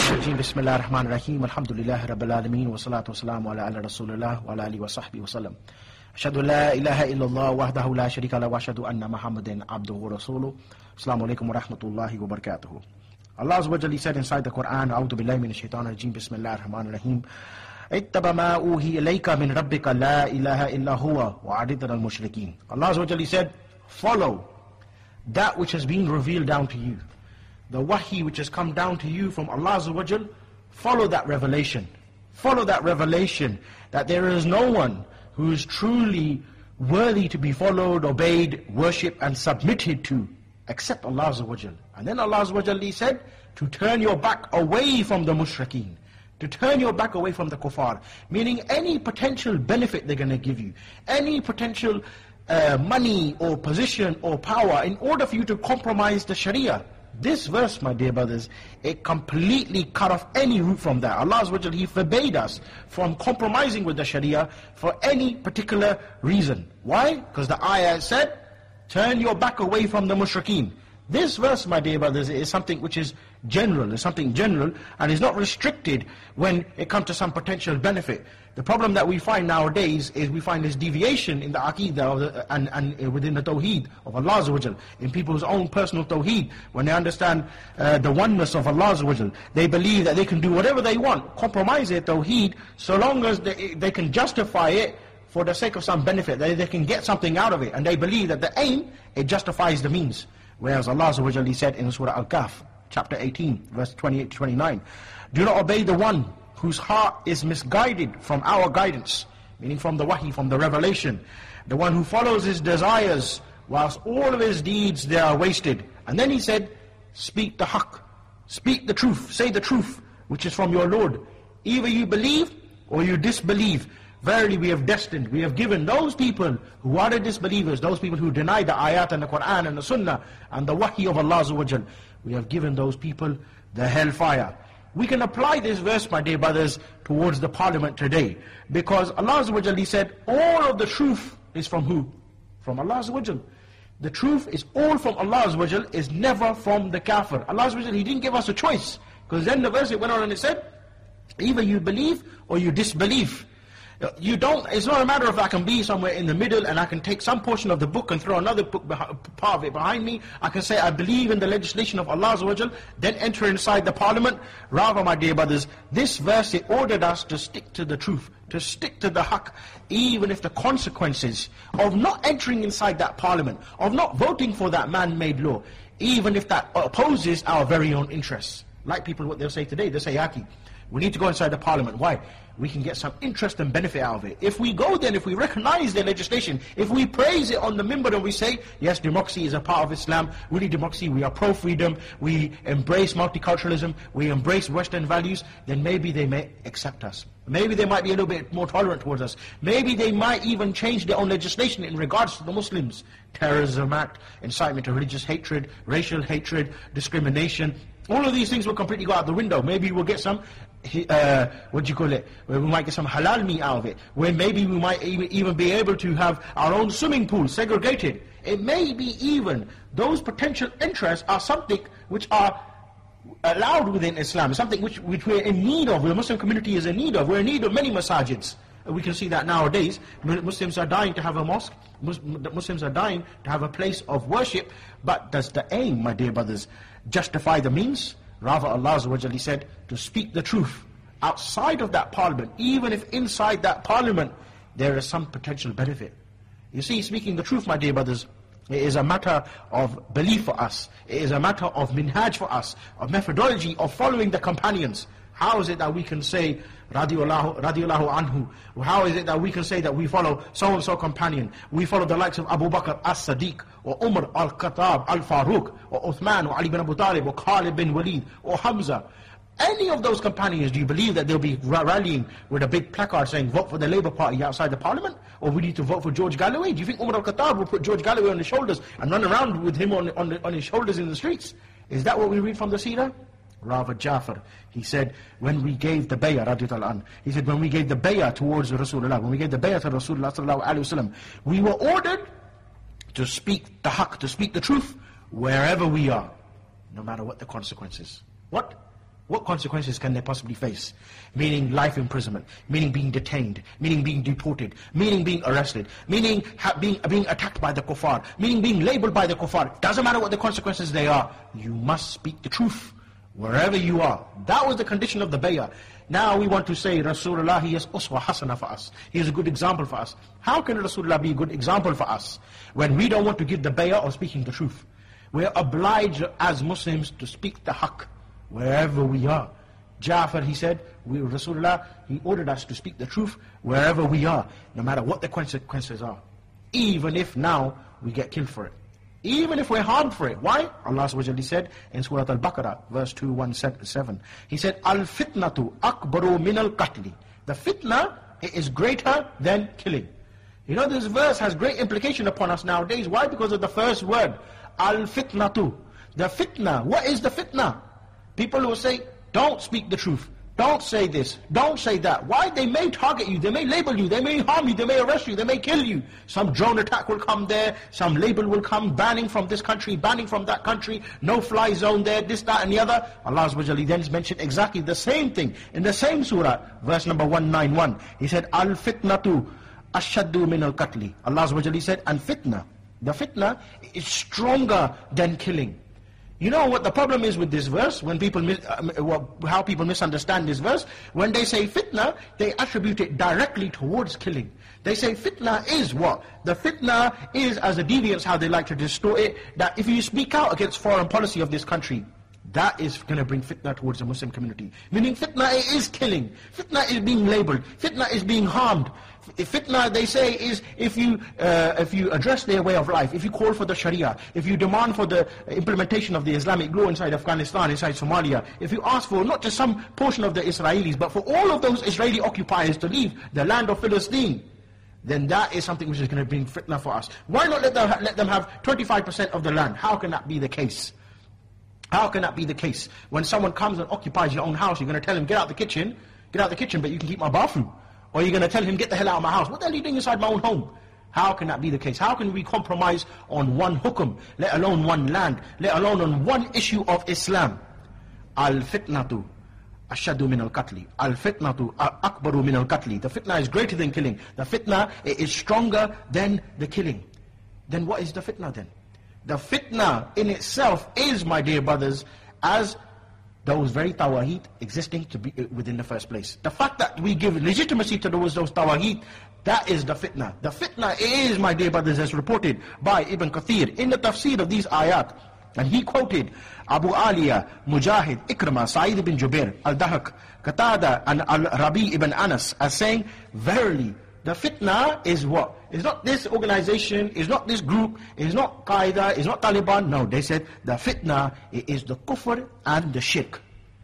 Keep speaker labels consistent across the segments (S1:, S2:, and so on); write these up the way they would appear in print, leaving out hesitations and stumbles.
S1: الرجيم بسم الله الرحمن الرحيم الحمد لله رب العالمين والصلاة والسلام على رسول الله وعلى آله وصحبه وسلم أشهد أن لا إله إلا الله وحده لا شريك له وأشهد أن محمدا عبده ورسوله السلام عليكم ورحمة الله وبركاته. Allah Azza wa Jalla said inside the Quran, أعوذ بالله من الشيطان الرجيم بسم الله الرحمن الرحيم اتبع ما أوحي إليك من ربك لا إله إلا هو وأعرض عن المشركين. Allah Azza wa Jalla said, follow that which has been revealed down to you. The wahi which has come down to you from Allah Azza wa Jal, follow that revelation. Follow that revelation that there is no one who is truly worthy to be followed, obeyed, worshipped and submitted to except Allah Azza wa Jal. And then Allah Azza wa Jal said to turn your back away from the mushrikeen, to turn your back away from the kuffar, meaning any potential benefit they're going to give you, any potential money or position or power in order for you to compromise the Sharia. This verse, my dear brothers, it completely cut off any route from that. Allah Azza wa Jalla, He forbade us from compromising with the Sharia for any particular reason. Why? Because the ayah said, turn your back away from the mushrikeen. This verse, my dear brothers, is something which is general, and is not restricted when it comes to some potential benefit. The problem that we find nowadays is we find this deviation in the Aqidah and within the Tawheed of Allah Azza wa Jal, in people's own personal Tawheed. When they understand the oneness of Allah Azza wa Jal, they believe that they can do whatever they want, compromise their Tawheed, so long as they can justify it for the sake of some benefit, they can get something out of it, and they believe that the aim, it justifies the means. Whereas Allah Azza wa Jalla said in Surah Al-Kahf, chapter 18, verse 28 to 29, do not obey the one whose heart is misguided from our guidance, meaning from the wahi, from the revelation, the one who follows his desires, whilst all of his deeds they are wasted. And then he said, speak the haqq, speak the truth, say the truth, which is from your Lord. Either you believe or you disbelieve. Verily we have destined, we have given those people who are the disbelievers, those people who deny the ayat and the Quran and the Sunnah and the wahi of Allah Azza wa Jal, we have given those people the hellfire. We can apply this verse, my dear brothers, towards the parliament today, because Allah Azza wa Jal said, all of the truth is from who? From Allah Azza wa Jal. The truth is all from Allah Azza wa Jal, is never from the kafir. Allah Azza wa Jal, He didn't give us a choice, because then the verse it went on and it said, either you believe or you disbelieve. You don't, it's not a matter of I can be somewhere in the middle and I can take some portion of the book and throw another book, part of it behind me. I can say I believe in the legislation of Allah Azza wa Jal, then enter inside the parliament. Rather, my dear brothers, this verse, it ordered us to stick to the truth, to stick to the haqq, even if the consequences of not entering inside that parliament, of not voting for that man-made law, even if that opposes our very own interests. Like people, what they'll say today, they'll say, Yaki, we need to go inside the parliament. Why? We can get some interest and benefit out of it. If we go then, if we recognize their legislation, if we praise it on the minbar and we say, yes, democracy is a part of Islam, we need democracy, we are pro-freedom, we embrace multiculturalism, we embrace Western values, then maybe they may accept us. Maybe they might be a little bit more tolerant towards us. Maybe they might even change their own legislation in regards to the Muslims. Terrorism act, incitement to religious hatred, racial hatred, discrimination. All of these things will completely go out the window. Maybe we'll get some, we might get some halal meat out of it. Where maybe we might even be able to have our own swimming pool segregated. It may be even, those potential interests are something which are allowed within Islam, something which we're in need of, the Muslim community is in need of. We're in need of many masajids. We can see that nowadays. Muslims are dying to have a mosque. Muslims are dying to have a place of worship. But does the aim, my dear brothers, justify the means? Rather, Allah Azza wa Jalla said to speak the truth outside of that parliament, even if inside that parliament there is some potential benefit. You see, speaking the truth, my dear brothers, it is a matter of belief for us. It is a matter of minhaj for us, of methodology, of following the companions. How is it that we can say, radiyallahu anhu? How is it that we can say that we follow so-and-so companion? We follow the likes of Abu Bakr as-Siddiq, or Umar al-Khattab al-Faruq, or Uthman, or Ali bin Abu Talib, or Khalid bin Walid, or Hamza. Any of those companions, do you believe that they'll be rallying with a big placard saying, vote for the Labour Party outside the parliament? Or we need to vote for George Galloway? Do you think Umar al-Khattab will put George Galloway on his shoulders and run around with him on his shoulders in the streets? Is that what we read from the Seerah? Rather, Jafar, he said, when we gave the bay'ah, radiyallahu anhu, he said, when we gave the bay'ah towards Rasulullah, when we gave the bay'ah to Rasulullah sallallahu alayhi wasallam, we were ordered to speak the haqq, to speak the truth, wherever we are, no matter what the consequences. What? What consequences can they possibly face? Meaning life imprisonment, meaning being detained, meaning being deported, meaning being arrested, meaning being attacked by the kuffar, meaning being labeled by the kuffar. Doesn't matter what the consequences they are. You must speak the truth wherever you are. That was the condition of the bay'ah. Now we want to say Rasulullah, he is uswa hasana for us. He is a good example for us. How can Rasulullah be a good example for us when we don't want to give the bay'ah or speaking the truth? We're obliged as Muslims to speak the haqq wherever we are. Ja'far, he said, Rasulullah, he ordered us to speak the truth wherever we are, no matter what the consequences are. Even if now we get killed for it. Even if we're harmed for it. Why? Allah said in Surah Al-Baqarah, verse 217. He said, Al-fitnatu akbaru min al-qatli. The fitna is greater than killing. You know, this verse has great implication upon us nowadays. Why? Because of the first word, Al-fitnatu. The fitna. What is the fitna? People will say, don't speak the truth. Don't say this. Don't say that. Why? They may target you. They may label you. They may harm you. They may arrest you. They may kill you. Some drone attack will come there. Some label will come, banning from this country, banning from that country. No fly zone there, this, that and the other. Allah then mentioned exactly the same thing. In the same surah, verse number 191. He said, Al-fitnatu ashaddu min al-qatli. Allah said, and fitna. The fitna is stronger than killing. You know what the problem is with this verse? When people how people misunderstand this verse, when they say fitna, they attribute it directly towards killing. They say fitna is what? The fitna is, as a deviance, how they like to distort it, that if you speak out against foreign policy of this country, that is going to bring fitna towards the Muslim community. Meaning fitna is killing. Fitna is being labeled. Fitna is being harmed. Fitna, they say, is if you address their way of life, if you call for the Sharia, if you demand for the implementation of the Islamic law inside Afghanistan, inside Somalia, if you ask for not just some portion of the Israelis, but for all of those Israeli occupiers to leave the land of Palestine, then that is something which is going to bring fitna for us. Why not let them have 25% of the land? How can that be the case? How can that be the case? When someone comes and occupies your own house, you're going to tell him, get out the kitchen, but you can keep my bathroom. Or you're going to tell him, get the hell out of my house. What the hell are you doing inside my own home? How can that be the case? How can we compromise on one hukum, let alone one land, let alone on one issue of Islam? Al-fitnatu ashaddu min al-qatli. Al-fitnatu akbaru min al-qatli. The fitna is greater than killing. The fitna is stronger than the killing. Then what is the fitna then? The fitna in itself is, my dear brothers, as those very tawahid existing to be within the first place. The fact that we give legitimacy to those tawahid, that is the fitna. The fitna is, my dear brothers, as reported by Ibn Kathir in the tafsir of these ayat. And he quoted Abu Aliya, Mujahid, Ikrimah, Sa'id ibn Jubair, Al-Dahak, Qatada, and Al-Rabi ibn Anas as saying, verily, the fitna is what? It's not this organization, it's not this group, it's not Qaeda, it's not Taliban. No, they said the fitna is the kufr and the shirk.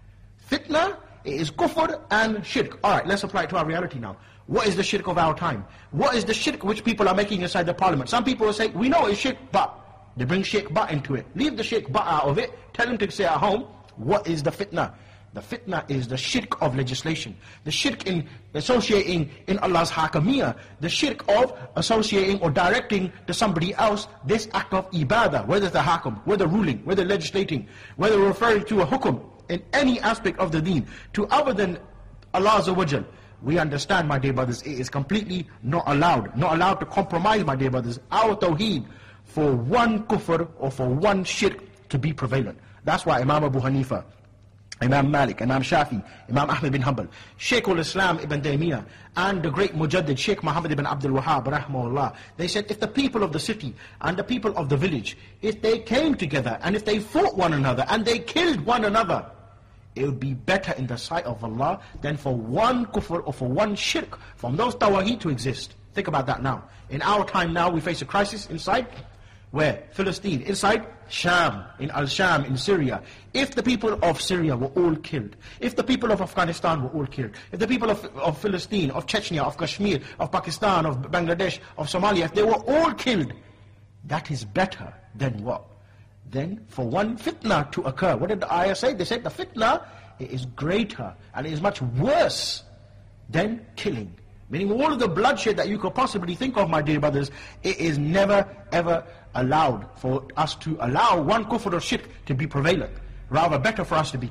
S1: Fitna is kufr and shirk. Alright, let's apply it to our reality now. What is the shirk of our time? What is the shirk which people are making inside the parliament? Some people will say, we know it's shirk, but they bring shirk but into it. Leave the shirk but out of it. Tell them to stay at home. What is the fitna? The fitna is the shirk of legislation. The shirk in associating in Allah's hakamiyah. The shirk of associating or directing to somebody else this act of ibadah. Whether the hakam, whether ruling, whether legislating, whether referring to a hukum in any aspect of the deen to other than Allah Azza wa Jal. We understand, my dear brothers, it is completely not allowed. Not allowed to compromise, my dear brothers, our tawheed for one kufr or for one shirk to be prevalent. That's why Imam Abu Hanifa, Imam Malik, Imam Shafi, Imam Ahmed bin Hanbal, Shaykh al-Islam Ibn Taymiyyah, and the great Mujaddid Shaykh Muhammad ibn Abdul Wahhab, rahmahullah, they said if the people of the city and the people of the village, if they came together and if they fought one another and they killed one another, it would be better in the sight of Allah than for one kufr or for one shirk from those tawahid to exist. Think about that now. In our time now, we face a crisis inside where? Palestine, inside Sham, in Al-Sham, in Syria. If the people of Syria were all killed, if the people of Afghanistan were all killed, if the people of Palestine, of Chechnya, of Kashmir, of Pakistan, of Bangladesh, of Somalia, if they were all killed, that is better than what? Then for one fitna to occur. What did the ayah say? They said the fitna is greater and it is much worse than killing. Meaning all of the bloodshed that you could possibly think of, my dear brothers, it is never ever allowed for us to allow one kufr or shirk to be prevalent. Rather better for us to be killed.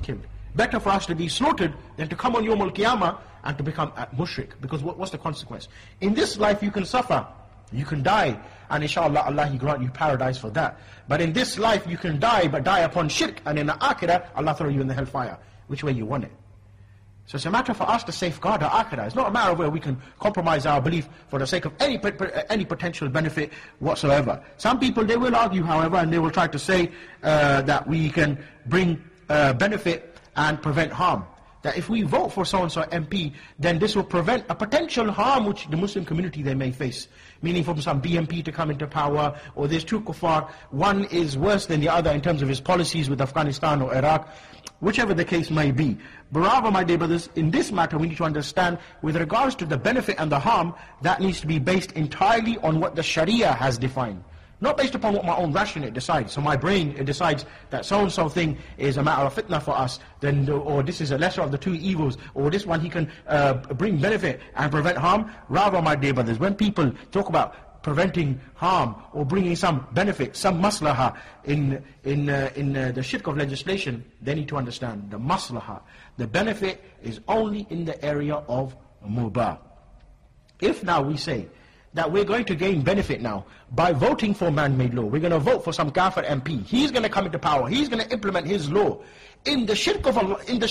S1: Better for us to be slaughtered than to come on Yawm al-Qiyamah and to become mushrik. Because what's the consequence? In this life you can suffer, you can die, and inshallah Allah He grant you paradise for that. But in this life you can die, but die upon shirk, and in the akhirah Allah throw you in the hellfire. Which way you want it? So it's a matter for us to safeguard our akhirah. It's not a matter of where we can compromise our belief for the sake of any potential benefit whatsoever. Some people, they will argue, however, and they will try to say that we can bring benefit and prevent harm. That if we vote for so-and-so MP, then this will prevent a potential harm which the Muslim community they may face. Meaning from some BNP to come into power, or there's two kuffar, one is worse than the other in terms of his policies with Afghanistan or Iraq, whichever the case may be. But rather, my dear brothers, in this matter we need to understand, with regards to the benefit and the harm, that needs to be based entirely on what the Sharia has defined. Not based upon what my own ration it decides. So my brain, it decides that so-and-so thing is a matter of fitna for us, then, or this is a lesser of the two evils, or this one he can bring benefit and prevent harm. Rather, my dear brothers, when people talk about preventing harm or bringing some benefit, some maslaha in the shirk of legislation, they need to understand the maslaha, the benefit is only in the area of mubah. If now we say that we're going to gain benefit now by voting for man-made law, we're going to vote for some kafir MP, he's going to come into power, he's going to implement his law, in the shirk of Allah, in the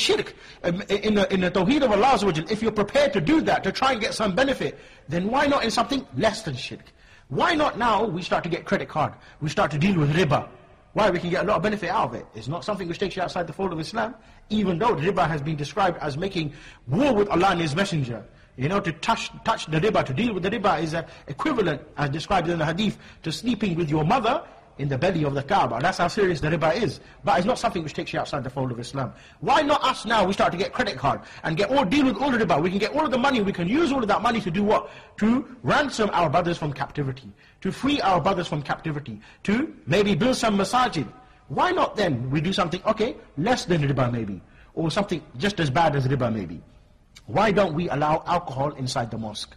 S1: tawheed of Allah, if you're prepared to do that, to try and get some benefit, then why not in something less than shirk? Why not now we start to get credit card, we start to deal with riba? Why? We can get a lot of benefit out of it. It's not something which takes you outside the fold of Islam, even though riba has been described as making war with Allah and His Messenger. You know, to touch the riba, to deal with the riba is equivalent, as described in the hadith, to sleeping with your mother in the belly of the Kaaba. That's how serious the riba is. But it's not something which takes you outside the fold of Islam. Why not us now? We start to get credit card and deal with all the riba. We can get all of the money, we can use all of that money to do what? To ransom our brothers from captivity, to free our brothers from captivity, to maybe build some masajid. Why not then we do something, okay, less than riba maybe, or something just as bad as riba maybe? Why don't we allow alcohol inside the mosque?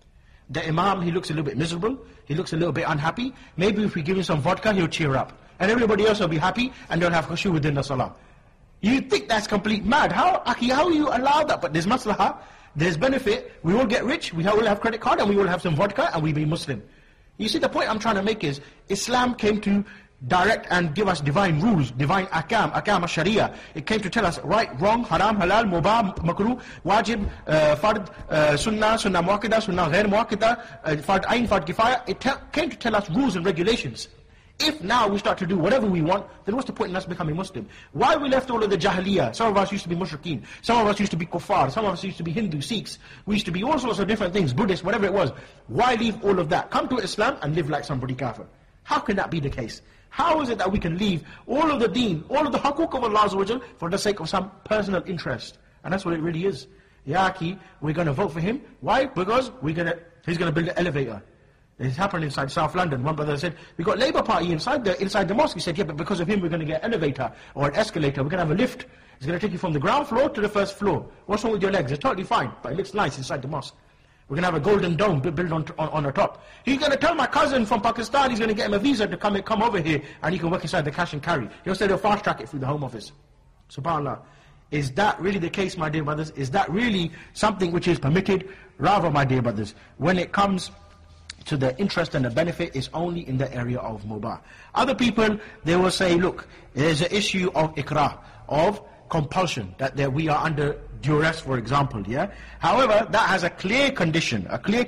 S1: The imam, he looks a little bit miserable, he looks a little bit unhappy. Maybe if we give him some vodka, he'll cheer up. And everybody else will be happy and they'll have khushu within the salah. You think that's complete mad. How you allow that? But there's maslahah, there's benefit, we will get rich, we will have credit card and we will have some vodka and we'll be Muslim. You see, the point I'm trying to make is, Islam came to direct and give us divine rules, divine ahkam al-sharia. It came to tell us right, wrong, haram, halal, mubah, makruh, wajib, fard, sunnah muakkada, sunnah ghair muakkada, fard ayn, fard kifaya. It came to tell us rules and regulations. If now we start to do whatever we want, then what's the point in us becoming Muslim? Why we left all of the jahiliyyah? Some of us used to be mushrikeen, some of us used to be kuffar, some of us used to be Hindu, Sikhs, we used to be all sorts of different things, Buddhists, whatever it was. Why leave all of that? Come to Islam and live like somebody kafir. How can that be the case? How is it that we can leave all of the deen, all of the haqooq of Allah for the sake of some personal interest? And that's what it really is. Yaki, we're going to vote for him. Why? Because he's going to build an elevator. It happened inside South London. One brother said, we got Labour Party inside the mosque. He said, yeah, but because of him we're going to get an elevator or an escalator. We're going to have a lift. It's going to take you from the ground floor to the first floor. What's wrong with your legs? It's totally fine, but it looks nice inside the mosque. We're going to have a golden dome built on the top. He's going to tell my cousin from Pakistan, he's going to get him a visa to come over here and he can work inside the cash and carry. He'll say they'll fast track it through the Home Office. SubhanAllah. Is that really the case, my dear brothers? Is that really something which is permitted? Rather, my dear brothers, when it comes to the interest and the benefit, is only in the area of mubah. Other people, they will say, look, there's an issue of ikrah, of compulsion, that we are under duress, for example, yeah? However, that has a clear condition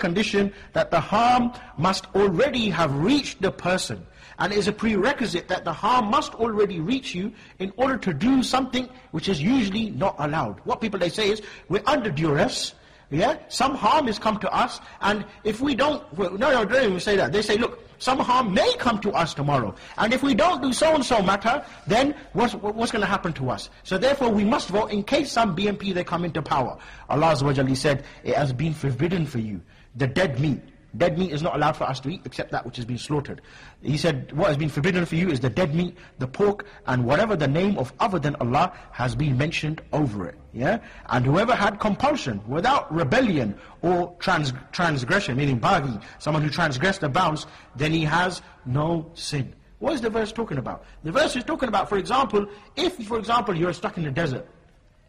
S1: that the harm must already have reached the person. And it is a prerequisite that the harm must already reach you in order to do something which is usually not allowed. What people they say is, we're under duress, yeah? Some harm has come to us, and if we don't, they don't even say that. They say, look, some harm may come to us tomorrow, and if we don't do so-and-so matter, then what's going to happen to us? So therefore we must vote in case some BNP they come into power. Allah Azza wa Jalla said, it has been forbidden for you, the dead meat. Dead meat is not allowed for us to eat except that which has been slaughtered. He said, what has been forbidden for you is the dead meat, the pork, and whatever the name of other than Allah has been mentioned over it. Yeah? And whoever had compulsion, without rebellion or transgression, meaning baghi, someone who transgressed the bounds, then he has no sin. What is the verse talking about? The verse is talking about, for example, if, for example, you're stuck in the desert,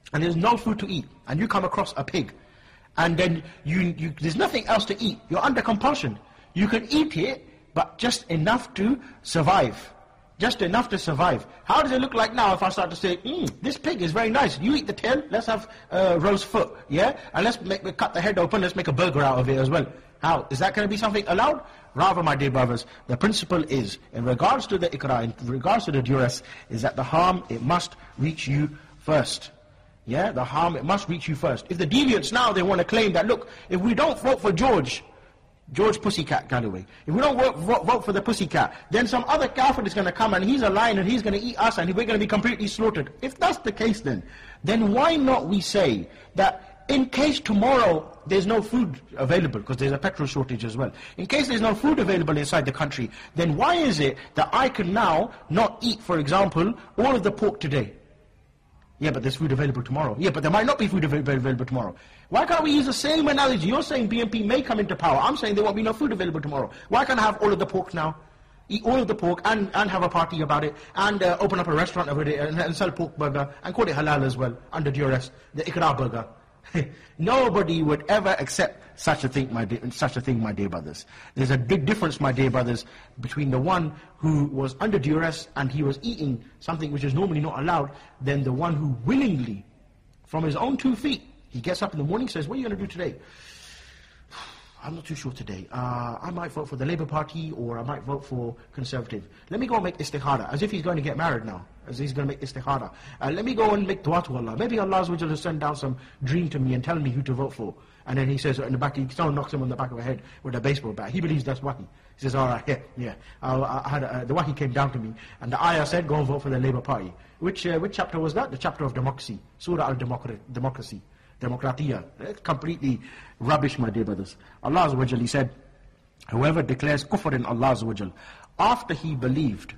S1: and there's no food to eat, and you come across a pig, and then there's nothing else to eat, you're under compulsion. You can eat it, but just enough to survive. Just enough to survive. How does it look like now if I start to say, this pig is very nice, you eat the tail, let's have roast foot, yeah? And let's cut the head open, let's make a burger out of it as well. How? Is that going to be something allowed? Rather, my dear brothers, the principle is, in regards to the ikra, in regards to the duress, is that the harm, it must reach you first. Yeah, the harm, it must reach you first. If the deviants now, they want to claim that, look, if we don't vote for George Pussycat Galloway, if we don't vote for the Pussycat, then some other kafir is going to come and he's a lion and he's going to eat us and we're going to be completely slaughtered. If that's the case then why not we say that in case tomorrow there's no food available, because there's a petrol shortage as well, in case there's no food available inside the country, then why is it that I can now not eat, for example, all of the pork today? Yeah, but there's food available tomorrow. Yeah, but there might not be food available tomorrow. Why can't we use the same analogy? You're saying BNP may come into power. I'm saying there won't be no food available tomorrow. Why can't I have all of the pork now? Eat all of the pork and have a party about it, and open up a restaurant over there and sell pork burger and call it halal as well, under duress, the ikra burger. Nobody would ever accept such a thing, my dear brothers. There's a big difference, my dear brothers, between the one who was under duress and he was eating something which is normally not allowed, than the one who willingly, from his own 2 feet, he gets up in the morning, says, what are you going to do today? I'm not too sure today. I might vote for the Labour Party, or I might vote for Conservative. Let me go and make istikhara, as if he's going to get married now, as he's going to make istikhara. Let me go and make dua to Allah. Maybe Allah will send down some dream to me and tell me who to vote for. And then he says, in the back, someone knocks him on the back of the head with a baseball bat. He believes that's wahi. He says, all right, yeah. The wahi came down to me, and the ayah said, go and vote for the Labour Party. Which chapter was that? The chapter of democracy. Surah al-Democracy. Democratia. It's completely rubbish, my dear brothers. Allah Azza wa Jal, He said, whoever declares kufr in Allah Azza wa Jal after he believed,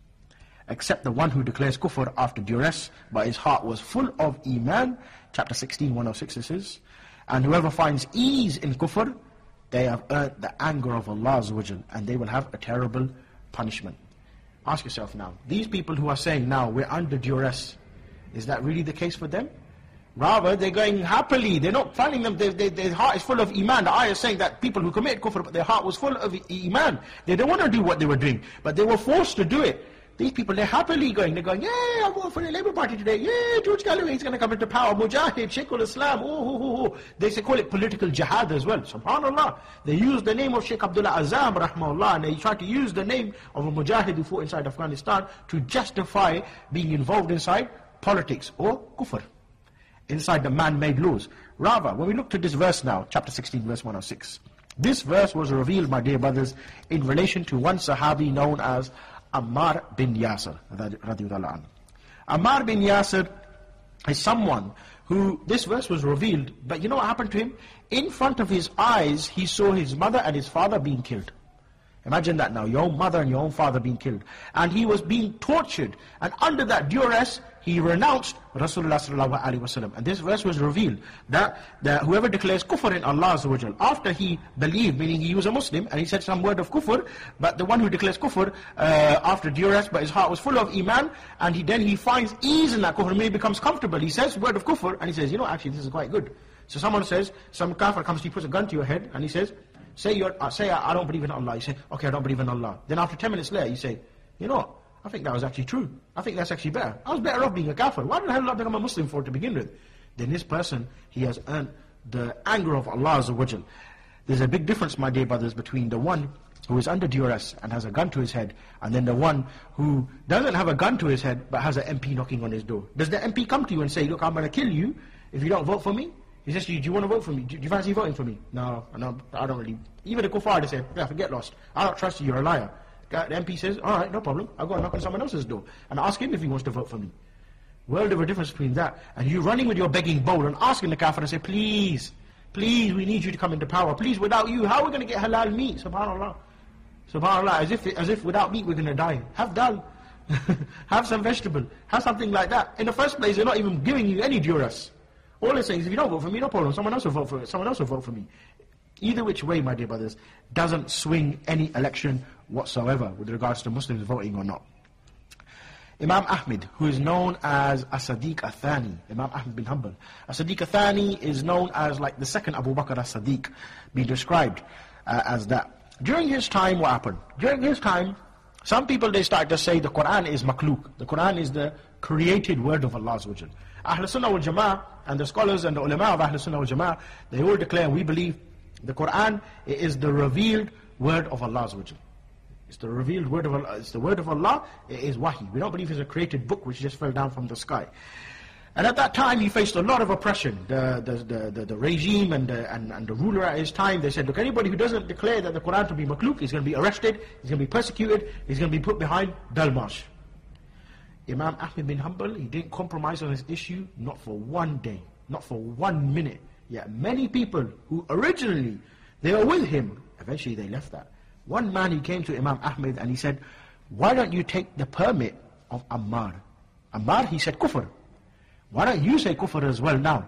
S1: except the one who declares kufr after duress, but his heart was full of iman, chapter 16, 106 this is, and whoever finds ease in kufr, they have earned the anger of Allah Azza wa Jal, and they will have a terrible punishment. Ask yourself now, these people who are saying now, we're under duress, is that really the case for them? Rather, they're going happily. They're not finding them. Their heart is full of iman. The ayah is saying that people who commit kufr, but their heart was full of iman. They don't want to do what they were doing, but they were forced to do it. These people, they're happily going. They're going, yeah, I'm voting for the Labour Party today. Yeah, George Galloway, he's going to come into power. Mujahid, Sheikhul Islam. They call it political jihad as well. Subhanallah. They use the name of Sheikh Abdullah Azam, rahmahullah, and they try to use the name of a Mujahid who fought inside Afghanistan to justify being involved inside politics or kufr, inside the man-made laws. Rather, when we look to this verse now, chapter 16, verse 106, this verse was revealed, my dear brothers, in relation to one Sahabi known as Ammar bin Yasir, radiyallahu anhu. Ammar bin Yasir is someone who, this verse was revealed, but you know what happened to him? In front of his eyes, he saw his mother and his father being killed. Imagine that now, your own mother and your own father being killed. And he was being tortured, and under that duress, he renounced Rasulullah sallallahu alaihi wasallam. And this verse was revealed that whoever declares kufr in Allah Azza wa Jal, after he believed, meaning he was a Muslim, and he said some word of kufr, but the one who declares kufr after duress, but his heart was full of iman, and then he finds ease in that kufr, and he becomes comfortable. He says word of kufr, and he says, you know, actually this is quite good. So someone says, some kafir comes to you, puts a gun to your head, and he says, say I don't believe in Allah. You say, okay, I don't believe in Allah. Then after 10 minutes later, you say, you know what? I think that was actually true. I think that's actually better. I was better off being a kafir. Why did I not become a Muslim for to begin with? Then this person, he has earned the anger of Allah Azza wa Jal. There's a big difference, my dear brothers, between the one who is under duress and has a gun to his head, and then the one who doesn't have a gun to his head, but has an MP knocking on his door. Does the MP come to you and say, look, I'm going to kill you if you don't vote for me? He says to you, do you want to vote for me? Do you fancy voting for me? No, I don't really. Even the kuffar, they say, yeah, forget lost. I don't trust you, you're a liar. The MP says, all right, no problem. I'll go and knock on someone else's door and ask him if he wants to vote for me. World of a difference between that and you running with your begging bowl and asking the kafir and say, please, we need you to come into power. Please, without you, how are we going to get halal meat? Subhanallah. Subhanallah, as if without meat we're going to die. Have dal. Have some vegetable. Have something like that. In the first place, they're not even giving you any duress. All they're saying is, if you don't vote for me, no problem. Someone else will vote for it. Someone else will vote for me. Either which way, my dear brothers, doesn't swing any election whatsoever with regards to Muslims voting or not. Imam Ahmed, who is known as As-Sadiq Al-Thani, Imam Ahmed bin Hanbal. As-Sadiq Al-Thani is known as like the second Abu Bakr As-Sadiq, being described as that. During his time, what happened? During his time, some people, they start to say the Quran is makhluk. The Quran is the created word of Allah Azza wa Jal. Ahl Sunnah wal Jama'ah and the scholars and the ulama of Ahl Sunnah wal Jama'ah, they all declare, we believe the Quran is the revealed word of Allah Azza wa Jal. It's the revealed word of Allah. It's the word of Allah. It is wahi. We don't believe it's a created book which just fell down from the sky. And at that time, he faced a lot of oppression. The regime and the ruler at his time, they said, look, anybody who doesn't declare that the Quran to be makhluk, he's going to be arrested, he's going to be persecuted, he's going to be put behind Dalmash. Imam Ahmed bin Hanbal, he didn't compromise on his issue, not for one day, not for 1 minute. Yet many people who originally, they were with him, eventually they left that. One man, he came to Imam Ahmed and he said, why don't you take the permit of Ammar? Ammar, he said, kufr. Why don't you say kufr as well now?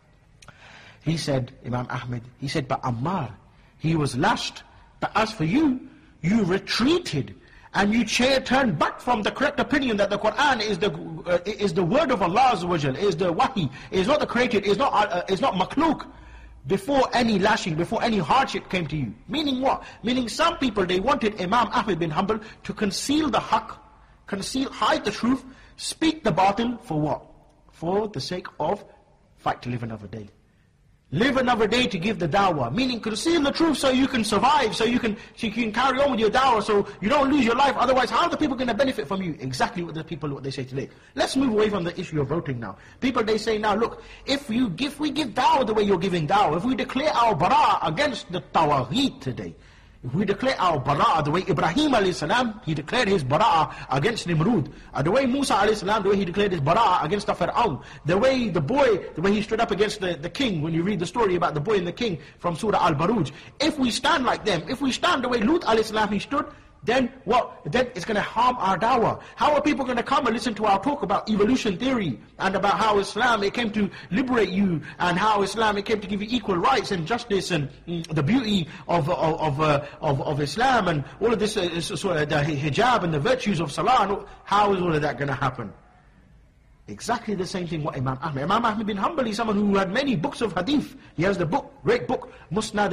S1: He said, Imam Ahmed, he said, but Ammar, he was lashed. But as for you, you retreated and you turned back from the correct opinion that the Quran is the word of Allah Azza wa Jal, is the wahi, is not the created, is not makhluk. Before any lashing, before any hardship came to you. Meaning what? Meaning some people, they wanted Imam Ahmed bin Hanbal to conceal the haqq, hide the truth, speak the batil for what? For the sake of fight to live another day. Live another day to give the da'wah. Meaning conceal the truth so you can survive, so you can carry on with your da'wah, so you don't lose your life. Otherwise, how are the people going to benefit from you? Exactly what they say today. Let's move away from the issue of voting now. People, they say now, look, if we give da'wah the way you're giving da'wah, if we declare our bara'ah against the tawagheed today, if we declare our bara'ah the way Ibrahim a.s., he declared his bara'ah against Nimrud, the way Musa a.s., the way he declared his bara'ah against the Fir'aun, the way he stood up against the king, when you read the story about the boy and the king from Surah Al-Baruj. If we stand like them, if we stand the way Lut a.s. he stood, then what? Then it's going to harm our da'wah. How are people going to come and listen to our talk about evolution theory and about how Islam, it came to liberate you, and how Islam, it came to give you equal rights and justice and the beauty of Islam and all of this, the hijab and the virtues of salah? How is all of that going to happen? Exactly the same thing what Imam Ahmed bin Hanbal is someone who had many books of hadith. He has the book, great book, Musnad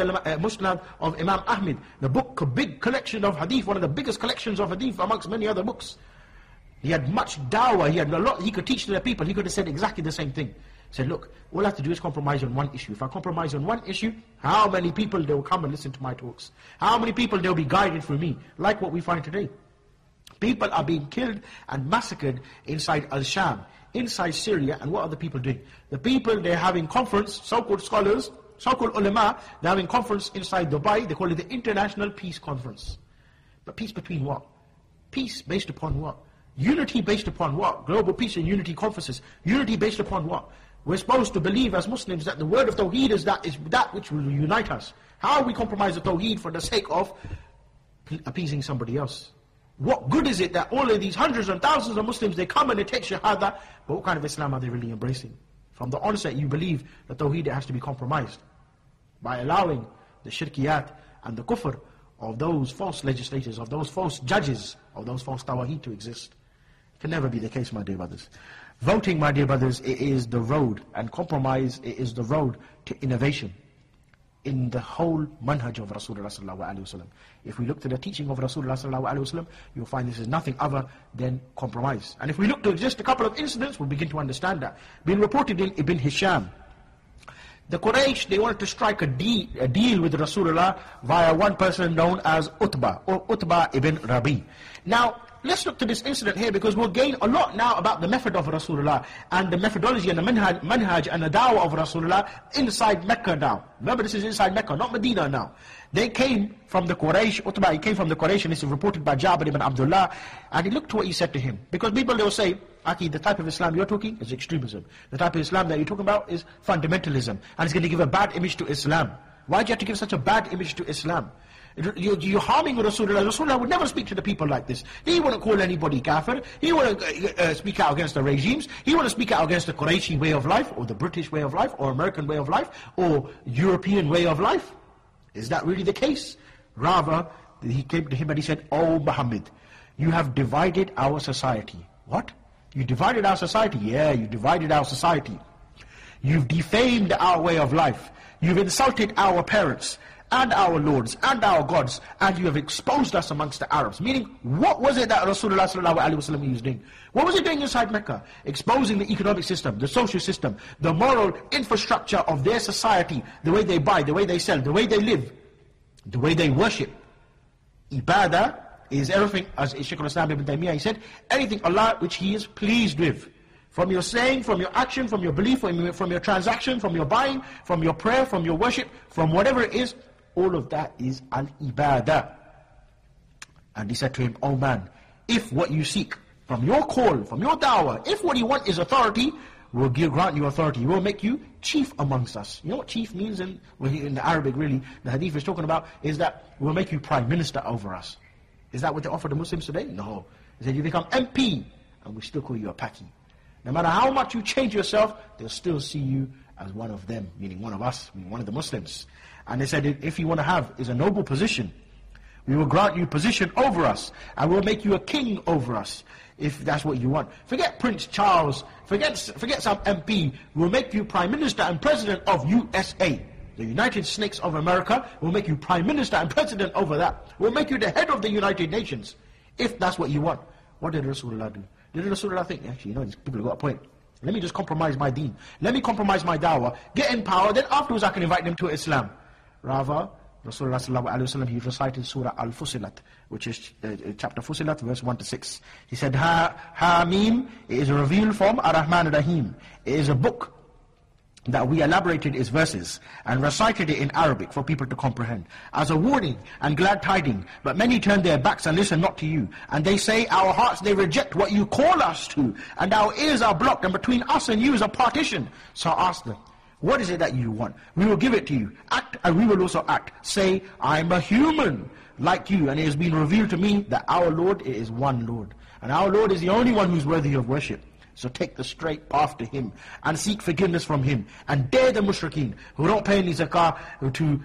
S1: of Imam Ahmed. The book, a big collection of hadith, one of the biggest collections of hadith amongst many other books. He had much dawah, he had a lot he could teach to the people. He could have said exactly the same thing. He said, look, all I have to do is compromise on one issue. If I compromise on one issue, how many people they will come and listen to my talks? How many people they will be guided through me? Like what we find today. People are being killed and massacred inside Al-Sham, inside Syria, and what are the people doing? The people, they're having conference, so-called scholars, so-called ulama, they're having conference inside Dubai. They call it the International Peace Conference. But peace between what? Peace based upon what? Unity based upon what? Global peace and unity conferences. Unity based upon what? We're supposed to believe as Muslims that the word of Tawheed is that which will unite us. How we compromise the Tawheed for the sake of appeasing somebody else? What good is it that all of these hundreds and thousands of Muslims, they come and they take Shahada, but what kind of Islam are they really embracing? From the onset, you believe that Tawheed has to be compromised by allowing the shirkiyat and the kufr of those false legislators, of those false judges, of those false tawaheed to exist. It can never be the case, my dear brothers. Voting, my dear brothers, it is the road, and compromise, it is the road to innovation in the whole manhaj of Rasulullah sallallahu alaihi wasallam. If we look to the teaching of Rasulullah sallallahu alaihi wasallam, you'll find this is nothing other than compromise. And if we look to just a couple of incidents, we'll begin to understand that. Being reported in Ibn Hisham, the Quraysh, they wanted to strike a deal with Rasulullah via one person known as Utbah, or Utbah ibn Rabi. Now, let's look to this incident here, because we'll gain a lot now about the method of Rasulullah and the methodology and the manhaj and the da'wah of Rasulullah inside Mecca now. Remember, this is inside Mecca, not Medina now. They came from the Quraysh, Utbah, he came from the Quraysh, and this is reported by Jabir ibn Abdullah, and he looked to what he said to him. Because people, they will say, Aki, the type of Islam you're talking is extremism. The type of Islam that you're talking about is fundamentalism, and it's going to give a bad image to Islam. Why do you have to give such a bad image to Islam? You're harming Rasulullah. Rasulullah would never speak to the people like this. He wouldn't call anybody kafir. He wouldn't speak out against the regimes. He wouldn't speak out against the Qurayshi way of life, or the British way of life, or American way of life, or European way of life. Is that really the case? Rather, he came to him and he said, "Oh Muhammad, you have divided our society. What? You divided our society? Yeah, you divided our society. You've defamed our way of life. You've insulted our parents and our lords and our gods, and you have exposed us amongst the Arabs. Meaning, what was it that Rasulullah sallallahu alaihi wasallam was doing? What was he doing inside Mecca? Exposing the economic system, the social system, the moral infrastructure of their society, the way they buy, the way they sell, the way they live, the way they worship. Ibadah is everything, as Shaykh al-Islam ibn Taymiyyah, he said, anything Allah which He is pleased with. From your saying, from your action, from your belief, from your transaction, from your buying, from your prayer, from your worship, from whatever it is, all of that is al-ibadah. And he said to him, oh man, if what you seek from your call, from your da'wah, if what you want is authority, we'll grant you authority. We'll make you chief amongst us. You know what chief means in the Arabic, really, the hadith is talking about, is that we'll make you prime minister over us. Is that what they offer the Muslims today? No. They said you become MP, and we still call you a Paki. No matter how much you change yourself, they'll still see you as one of them, meaning one of us, meaning one of the Muslims. And they said, if you want to have is a noble position, we will grant you position over us, and we'll make you a king over us, if that's what you want. Forget Prince Charles, forget some MP, we'll make you Prime Minister and President of USA. The United Snakes of America will make you Prime Minister and President over that. We'll make you the head of the United Nations, if that's what you want. What did Rasulullah do? Did Rasulullah think, actually, you know, these people have got a point. Let me just compromise my deen. Let me compromise my da'wah. Get in power, then afterwards I can invite them to Islam. Rather, Rasulullah sallallahu alaihi wasallam, he recited Surah Al-Fusilat, which is chapter Fusilat, verse 1 to 6. He said, Ha-Mim, it is a revealed form, Ar-Rahman Ar-Rahim. It is a book that we elaborated its verses and recited it in Arabic for people to comprehend, as a warning and glad tiding. But many turn their backs and listen not to you. And they say, our hearts, they reject what you call us to, and our ears are blocked, and between us and you is a partition. So ask them, what is it that you want? We will give it to you. Act, and we will also act. Say, I am a human like you, and it has been revealed to me that our Lord, it is one Lord. And our Lord is the only one who is worthy of worship. So take the straight path to Him and seek forgiveness from Him. And dare the mushrikeen who don't pay any zakah to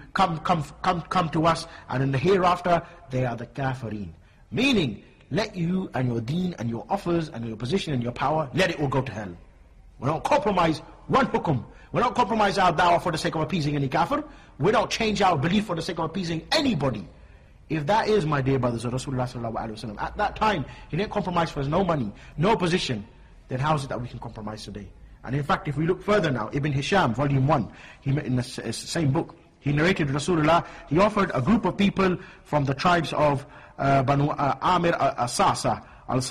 S1: come to us, and in the hereafter they are the kafirin. Meaning, let you and your deen and your offers and your position and your power, let it all go to hell. We don't compromise one hukum. We don't compromise our da'wah for the sake of appeasing any kafir. We don't change our belief for the sake of appeasing anybody. If that is, my dear brothers of Rasulullah sallallahu alaihi wasallam, at that time he didn't compromise for us, no money, no position, then how is it that we can compromise today? And in fact, if we look further now, Ibn Hisham, volume 1, he in the same book, he narrated Rasulullah, he offered a group of people from the tribes of Banu Amir al-Sa'sa,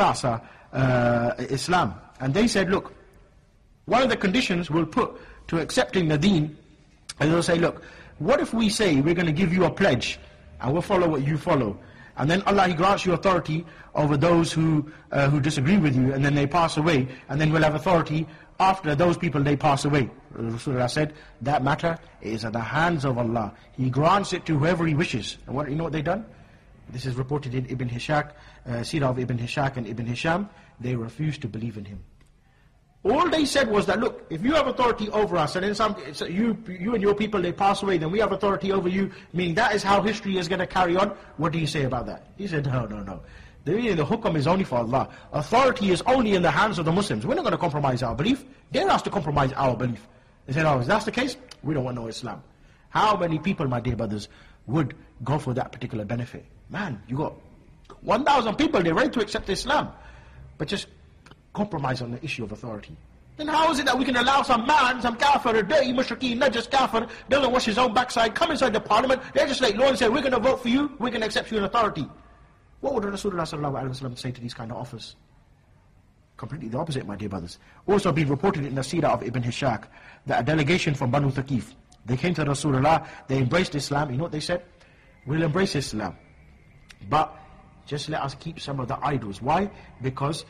S1: Islam. And they said, look, one of the conditions we'll put to accepting the deen, and they'll say, look, what if we say we're going to give you a pledge, and we'll follow what you follow, and then Allah, He grants you authority over those who disagree with you, and then they pass away, and then we'll have authority after those people, they pass away. Rasulullah said, that matter is at the hands of Allah. He grants it to whoever He wishes. And you know what they done? This is reported in Ibn Hishak, Sirah of Ibn Hishak and Ibn Hisham. They refused to believe in Him. All they said was that, look, if you have authority over us, and then you and your people, they pass away, then we have authority over you, meaning that is how history is going to carry on. What do you say about that? He said, no. The hukum is only for Allah. Authority is only in the hands of the Muslims. We're not going to compromise our belief. They're asked to compromise our belief. They said, if that's the case, we don't want no Islam. How many people, my dear brothers, would go for that particular benefit? Man, you got 1,000 people, they're ready to accept Islam, but just compromise on the issue of authority. Then how is it that we can allow some man, some kafir, a dirty mushrikeen, not just kafir, doesn't wash his own backside, come inside the parliament, legislate law and say, we're going to vote for you, we're going to accept you in authority? What would Rasulullah sallallahu alaihi wasallam say to these kind of offers? Completely the opposite, my dear brothers. Also been reported in the Sirah of Ibn Hishak that a delegation from Banu Thaqif, they came to Rasulullah, they embraced Islam. You know what they said? We'll embrace Islam, but just let us keep some of the idols. Why? Because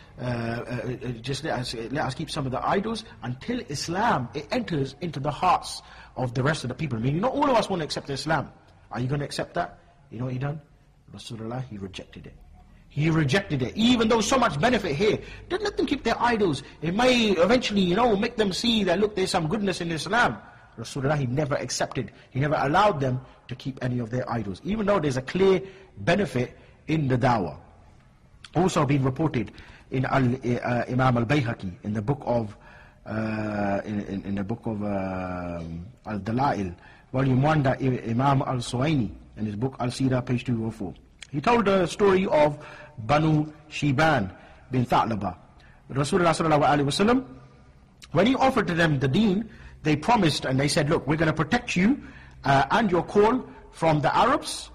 S1: just let us keep some of the idols until Islam, it enters into the hearts of the rest of the people. Meaning not all of us want to accept Islam. Are you going to accept that? You know what he done? Rasulullah, he rejected it. He rejected it. Even though so much benefit here, don't let them keep their idols. It may eventually, make them see that, look, there's some goodness in Islam. Rasulullah, he never accepted, he never allowed them to keep any of their idols, even though there's a clear benefit in the dawah. Also been reported in Imam al-Bayhaqi, in the book of Al-Dalail, volume 1, that Imam al-Suwaini, in his book Al-Sirah, page 204. He told the story of Banu Shiban bin Tha'laba. Rasulullah sallallahu alaihi wasallam, when he offered to them the deen, they promised and they said, look, we're going to protect you and your call from the Arabs,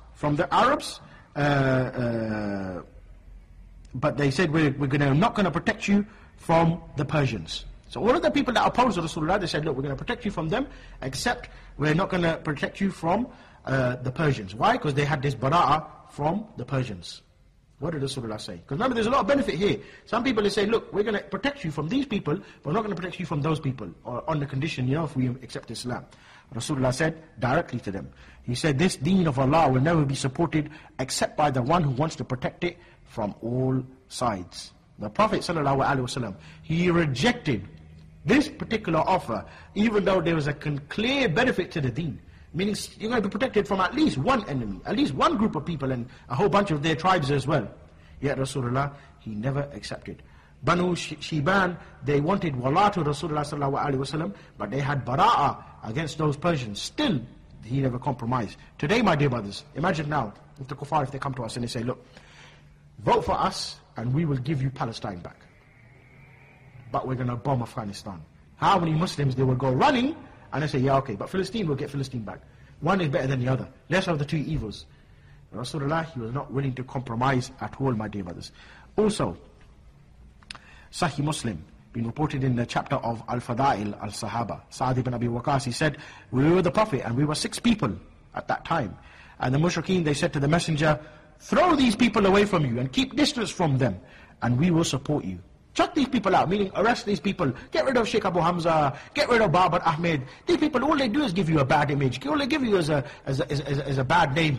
S1: but they said we're not going to protect you from the Persians. So all of the people that opposed Rasulullah, they said, look, we're going to protect you from them, except we're not going to protect you from the Persians. Why? Because they had this bara'ah from the Persians. What did Rasulullah say? Because remember, there's a lot of benefit here. Some people, they say, look, we're going to protect you from these people, but we're not going to protect you from those people, or on the condition, if we accept Islam. Rasulullah said directly to them, he said, this deen of Allah will never be supported except by the one who wants to protect it from all sides. The Prophet ﷺ, he rejected this particular offer, even though there was a clear benefit to the deen. Meaning you're going to be protected from at least one enemy, at least one group of people, and a whole bunch of their tribes as well. Yet Rasulullah, he never accepted. Banu Shiban, they wanted wala to Rasulullah sallallahu alaihi wasallam, but they had bara'ah against those Persians. Still, he never compromised. Today, my dear brothers, imagine now, if the kuffar, if they come to us and they say, look, vote for us and we will give you Palestine back, but we're going to bomb Afghanistan. How many Muslims, they will go running and they say, yeah, okay, but Philistine will get Philistine back. One is better than the other. Less of the two evils. Rasulullah, he was not willing to compromise at all, my dear brothers. Also, Sahih Muslim, been reported in the chapter of Al-Fada'il Al-Sahaba. Sa'ad ibn Abi Waqas, he said, we were the Prophet and we were 6 people at that time. And the mushrikeen, they said to the messenger, throw these people away from you and keep distance from them, and we will support you. Chuck these people out, meaning arrest these people. Get rid of Sheikh Abu Hamza. Get rid of Babar Ahmed. These people, all they do is give you a bad image. All they give you is a bad name.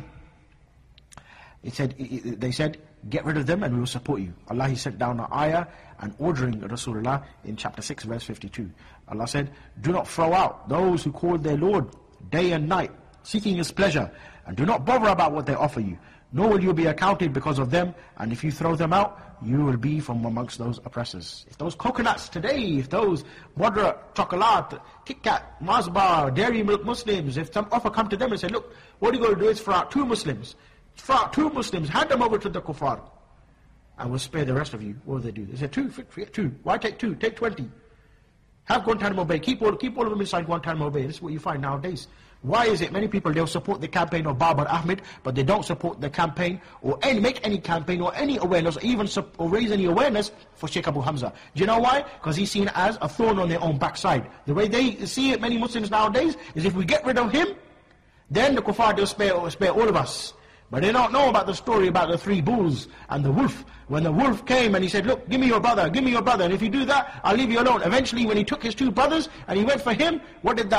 S1: They said, get rid of them and we will support you. Allah, he sent down an ayah and ordering Rasulullah in chapter 6, verse 52. Allah said, do not throw out those who call their Lord day and night, seeking His pleasure, and do not bother about what they offer you. Nor will you be accounted because of them, and if you throw them out, you will be from amongst those oppressors. If those coconuts today, if those moderate chocolate, Kit Kat, Mars Bar, dairy milk Muslims, if some offer come to them and say, look, what are you going to do is throw out 2 Muslims. Throw out 2 Muslims, hand them over to the kuffar, and we'll spare the rest of you. What will they do? They say, 2, 2. Why take 2? Take 20. Have Guantanamo Bay. Keep all of them inside Guantanamo Bay. This is what you find nowadays. Why is it many people, they'll support the campaign of Babar Ahmed, but they don't support the campaign, or make any campaign, or any awareness, or even or raise any awareness for Sheikh Abu Hamza? Do you know why? Because he's seen as a thorn on their own backside. The way they see it, many Muslims nowadays, is if we get rid of him, then the kuffar, they'll spare all of us. But they don't know about the story about the 3 bulls and the wolf. When the wolf came and he said, look, give me your brother, and if you do that, I'll leave you alone. Eventually, when he took his 2 brothers and he went for him, what did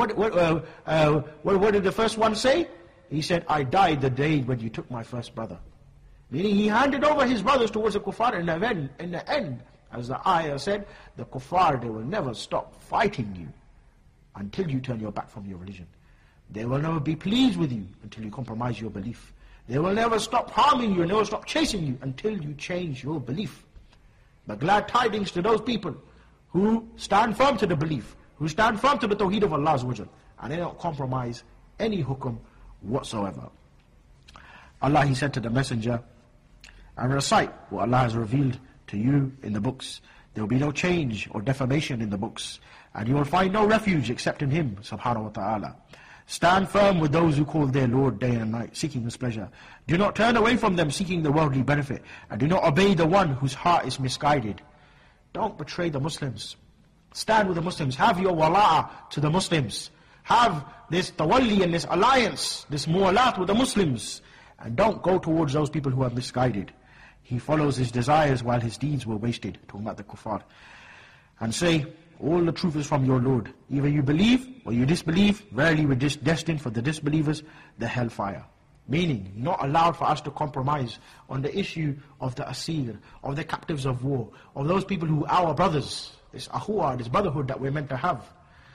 S1: the first one say? He said, I died the day when you took my first brother. Meaning he handed over his brothers towards the kuffar, and in the end, as the ayah said, the kuffar, they will never stop fighting you until you turn your back from your religion. They will never be pleased with you until you compromise your belief. They will never stop harming you, never stop chasing you until you change your belief. But glad tidings to those people who stand firm to the belief, who stand firm to the tawheed of Allah Azza wa Jal, and they don't compromise any hukum whatsoever. Allah, he said to the messenger, and recite what Allah has revealed to you in the books. There will be no change or defamation in the books, and you will find no refuge except in Him, subhanahu wa ta'ala. Stand firm with those who call their Lord day and night, seeking His pleasure. Do not turn away from them, seeking the worldly benefit. And do not obey the one whose heart is misguided. Don't betray the Muslims. Stand with the Muslims. Have your wala' to the Muslims. Have this tawalli and this alliance, this mu'alat with the Muslims. And don't go towards those people who are misguided. He follows his desires while his deeds were wasted. Talking about the kuffar. And say, all the truth is from your Lord. Either you believe or you disbelieve. Verily we're destined for the disbelievers the hellfire. Meaning, not allowed for us to compromise on the issue of the asir, of the captives of war, of those people who are our brothers. This ahuwa, this brotherhood that we're meant to have.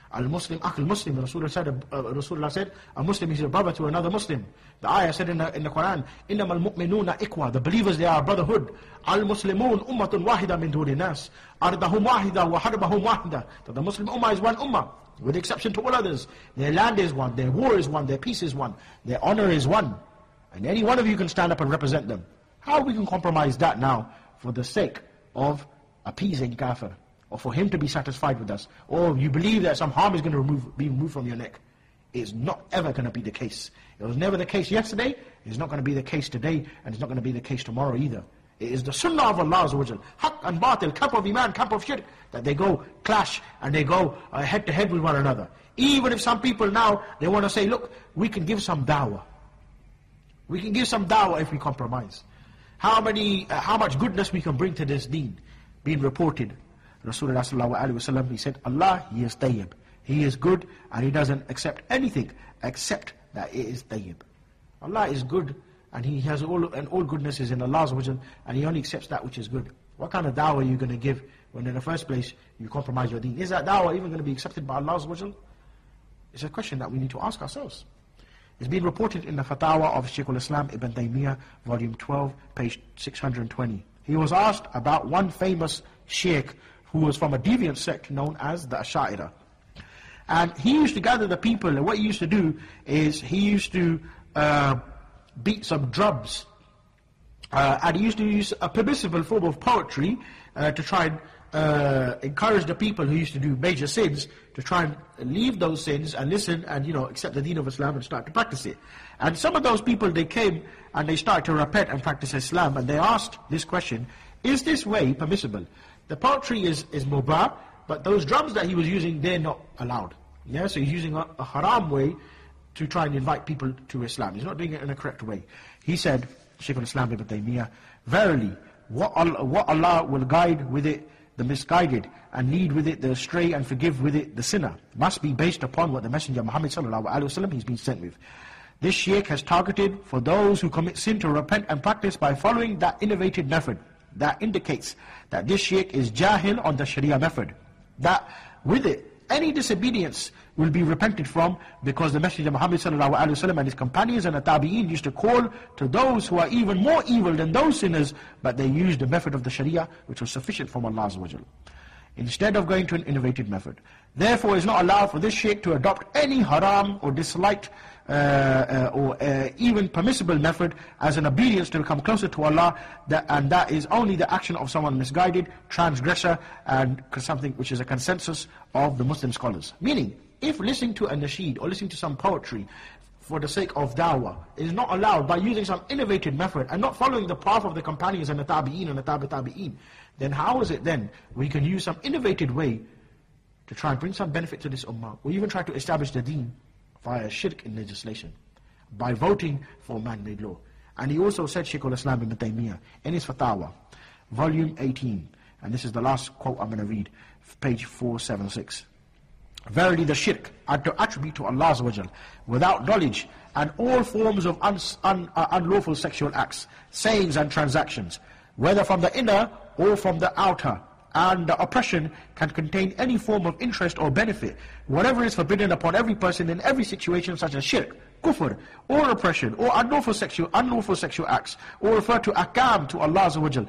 S1: Al-Muslim, Akh Muslim, Rasulullah said, a Muslim is a brother to another Muslim. The ayah said in the Quran, إِنَّمَا الْمُؤْمِنُونَ إِخْوَةٌ, the believers, they are brotherhood. Al-Muslimun ummatun wahida min duni nas. Ardahum wahida wa harbahum wahida. The Muslim ummah is one ummah, with the exception to all others. Their land is one, their war is one, their peace is one, their honor is one. And any one of you can stand up and represent them. How we can compromise that now for the sake of appeasing kafir, or for him to be satisfied with us, or you believe that some harm is going to be removed from your neck? It's not ever going to be the case. It was never the case yesterday, it's not going to be the case today, and it's not going to be the case tomorrow either. It is the sunnah of Allah Azza wa Jal, haqq and batil, camp of iman, camp of shirk, that they go clash and they go head to head with one another. Even if some people now, they want to say, look, we can give some da'wah. We can give some da'wah if we compromise. How much goodness we can bring to this deen, being reported. Rasulullah sallallahu alaihi wasallam, he said, Allah, He is tayyib. He is good, and He doesn't accept anything except that it is tayyib. Allah is good, and He has all goodness is in Allah's wajh, and He only accepts that which is good. What kind of da'wah are you going to give when in the first place you compromise your deen? Is that da'wah even going to be accepted by Allah's wajh? It's a question that we need to ask ourselves. It's been reported in the Fatawa of Shaykh al-Islam Ibn Taymiyyah, volume 12, page 620. He was asked about one famous sheikh who was from a deviant sect known as the Ash'ari. And he used to gather the people, and what he used to do is he used to beat some drums. And he used to use a permissible form of poetry to try and encourage the people who used to do major sins to try and leave those sins and listen and, accept the deen of Islam and start to practice it. And some of those people, they came and they started to repent and practice Islam, and they asked this question, is this way permissible? The poetry is mubah, but those drums that he was using, they're not allowed. Yeah, so he's using a haram way to try and invite people to Islam. He's not doing it in a correct way. He said, Shaykh al-Islam Ibn Taymiyyah, verily, what Allah will guide with it the misguided, and lead with it the astray, and forgive with it the sinner, must be based upon what the Messenger Muhammad sallallahu alaihi wasallam he's been sent with. This sheikh has targeted for those who commit sin to repent and practice by following that innovative method. That indicates that this sheikh is jahil on the Sharia method. That with it, any disobedience will be repented from, because the Messenger Muhammad sallallahu alaihi wasallam and his companions and the tabi'een used to call to those who are even more evil than those sinners, but they used the method of the Sharia, which was sufficient from Allah Azza wa Jal, instead of going to an innovative method. Therefore, it's not allowed for this sheikh to adopt any haram or disliked or even permissible method as an obedience to become closer to Allah, and that is only the action of someone misguided, transgressor, and something which is a consensus of the Muslim scholars. Meaning, if listening to a nasheed or listening to some poetry for the sake of da'wah is not allowed by using some innovative method and not following the path of the companions and the tabi'een and the tabi'een, then how is it then we can use some innovative way to try and bring some benefit to this ummah, or even try to establish the deen via shirk in legislation, by voting for man-made law? And he also said, Shaykh al-Islam Ibn Taymiyyah, in his Fatawa, volume 18, and this is the last quote I'm going to read, page 476. Verily the shirk, and to attribute to Allah Azza wa Jal without knowledge, and all forms of unlawful sexual acts, sayings and transactions, whether from the inner or from the outer, and the oppression can contain any form of interest or benefit, whatever is forbidden upon every person in every situation, such as shirk, kufr, or oppression, or unlawful sexual acts, or refer to akam to Allah Azza wa Jal,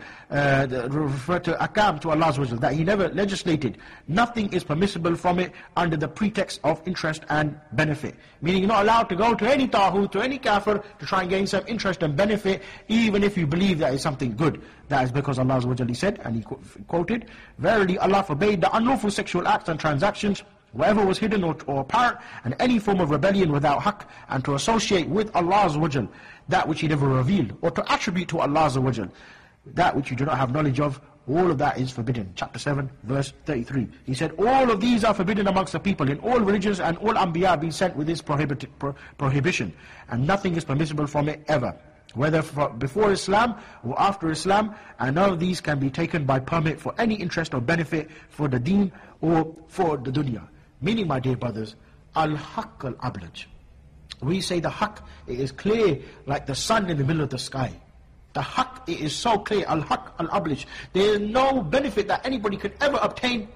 S1: that He never legislated. Nothing is permissible from it under the pretext of interest and benefit. Meaning you're not allowed to go to any taghut, to any kafir, to try and gain some interest and benefit, even if you believe that is something good. That is because Allah Azza wa Jal, He said, and He quoted, verily Allah forbade the unlawful sexual acts and transactions, whatever was hidden or apparent, and any form of rebellion without haqq, and to associate with Allah Azza wa Jal that which He never revealed, or to attribute to Allah Azza wa Jal that which you do not have knowledge of, all of that is forbidden. Chapter 7, verse 33. He said, all of these are forbidden amongst the people, in all religions, and all anbiya have been sent with this prohibition, and nothing is permissible from it ever, whether before Islam or after Islam, and none of these can be taken by permit for any interest or benefit for the deen or for the dunya. Meaning, my dear brothers, al-haqq al-ablaj. We say the haqq, it is clear like the sun in the middle of the sky. The haqq, it is so clear, al-haqq al-ablaj. There is no benefit that anybody could ever obtain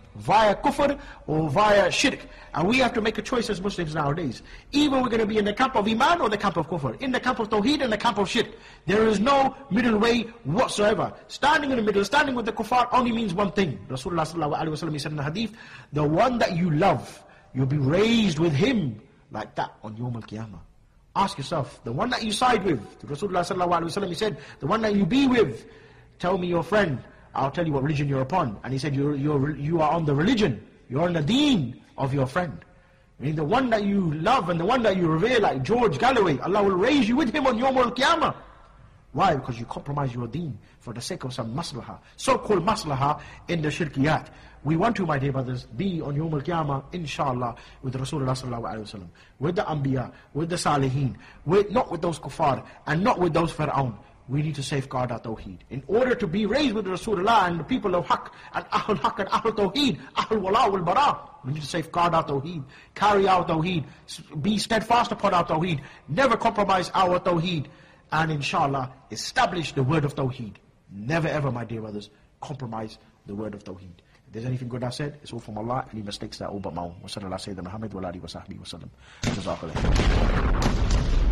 S1: via kufr or via shirk. And we have to make a choice as Muslims nowadays. Either we're going to be in the camp of iman or the camp of kufr, in the camp of tawheed and the camp of shirk. There is no middle way whatsoever. Standing in the middle, standing with the kuffar only means one thing. Rasulullah sallallahu alaihi wasallam, he said in the hadith, the one that you love, you'll be raised with him like that on Yawm al-Qiyamah. Ask yourself, the one that you side with, Rasulullah sallallahu alaihi wasallam, he said, the one that you be with, tell me your friend, I'll tell you what religion you're upon. And he said, you are on the religion, you're on the deen of your friend. Meaning the one that you love and the one that you revere, like George Galloway, Allah will raise you with him on Yawm al-Qiyamah. Why? Because you compromise your deen for the sake of some maslaha, so-called maslaha in the shirkiyat. We want to, my dear brothers, be on Yawm al-Qiyamah, inshallah, with Rasulullah sallallahu alaihi wasallam, with the Anbiya, with the Salihin, not with those kuffar, and not with those Fir'aun. We need to safeguard our tawheed. In order to be raised with Rasulullah and the people of Haqq, and Ahlul Haqq and Ahlul Tawheed, Ahlul Wala wal Bara, we need to safeguard our tawheed, carry our tawheed, be steadfast upon our tawheed, never compromise our tawheed, and inshallah, establish the word of tawheed. Never ever, my dear brothers, compromise the word of tawheed. If there's anything good I said, it's all from Allah. Any mistakes, that all but my own. Wa sallallahu Sayyidina Muhammad wa alihi wa sahbihi wa sallam. Jazakallah.